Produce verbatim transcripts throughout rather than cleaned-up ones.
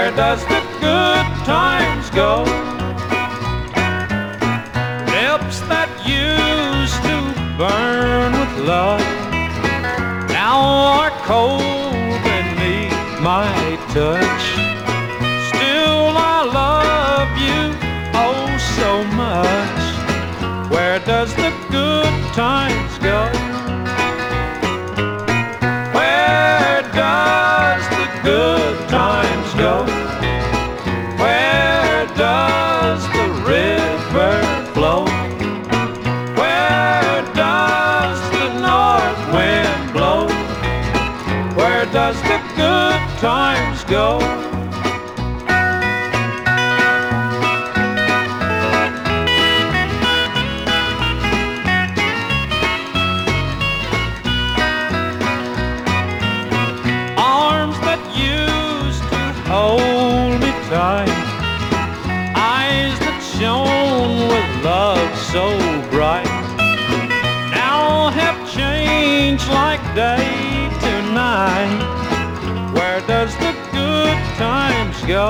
Where does the good times go? Lips that used to burn with love now are cold beneath my touch. Still I love you oh so much. Where does the good times go? Where does the good times go? Where does the river flow? Where does the north wind blow? Where does the good times go? Hold me tight, eyes that shone with love so bright, now have changed like day to night. Where does the good times go?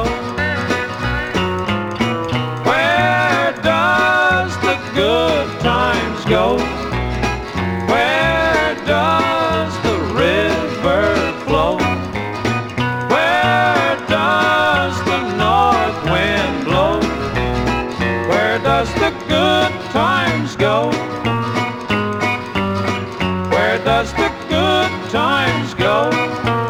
Where does the good times go? Where does the river flow? Where does the good times go? Where does the good times go?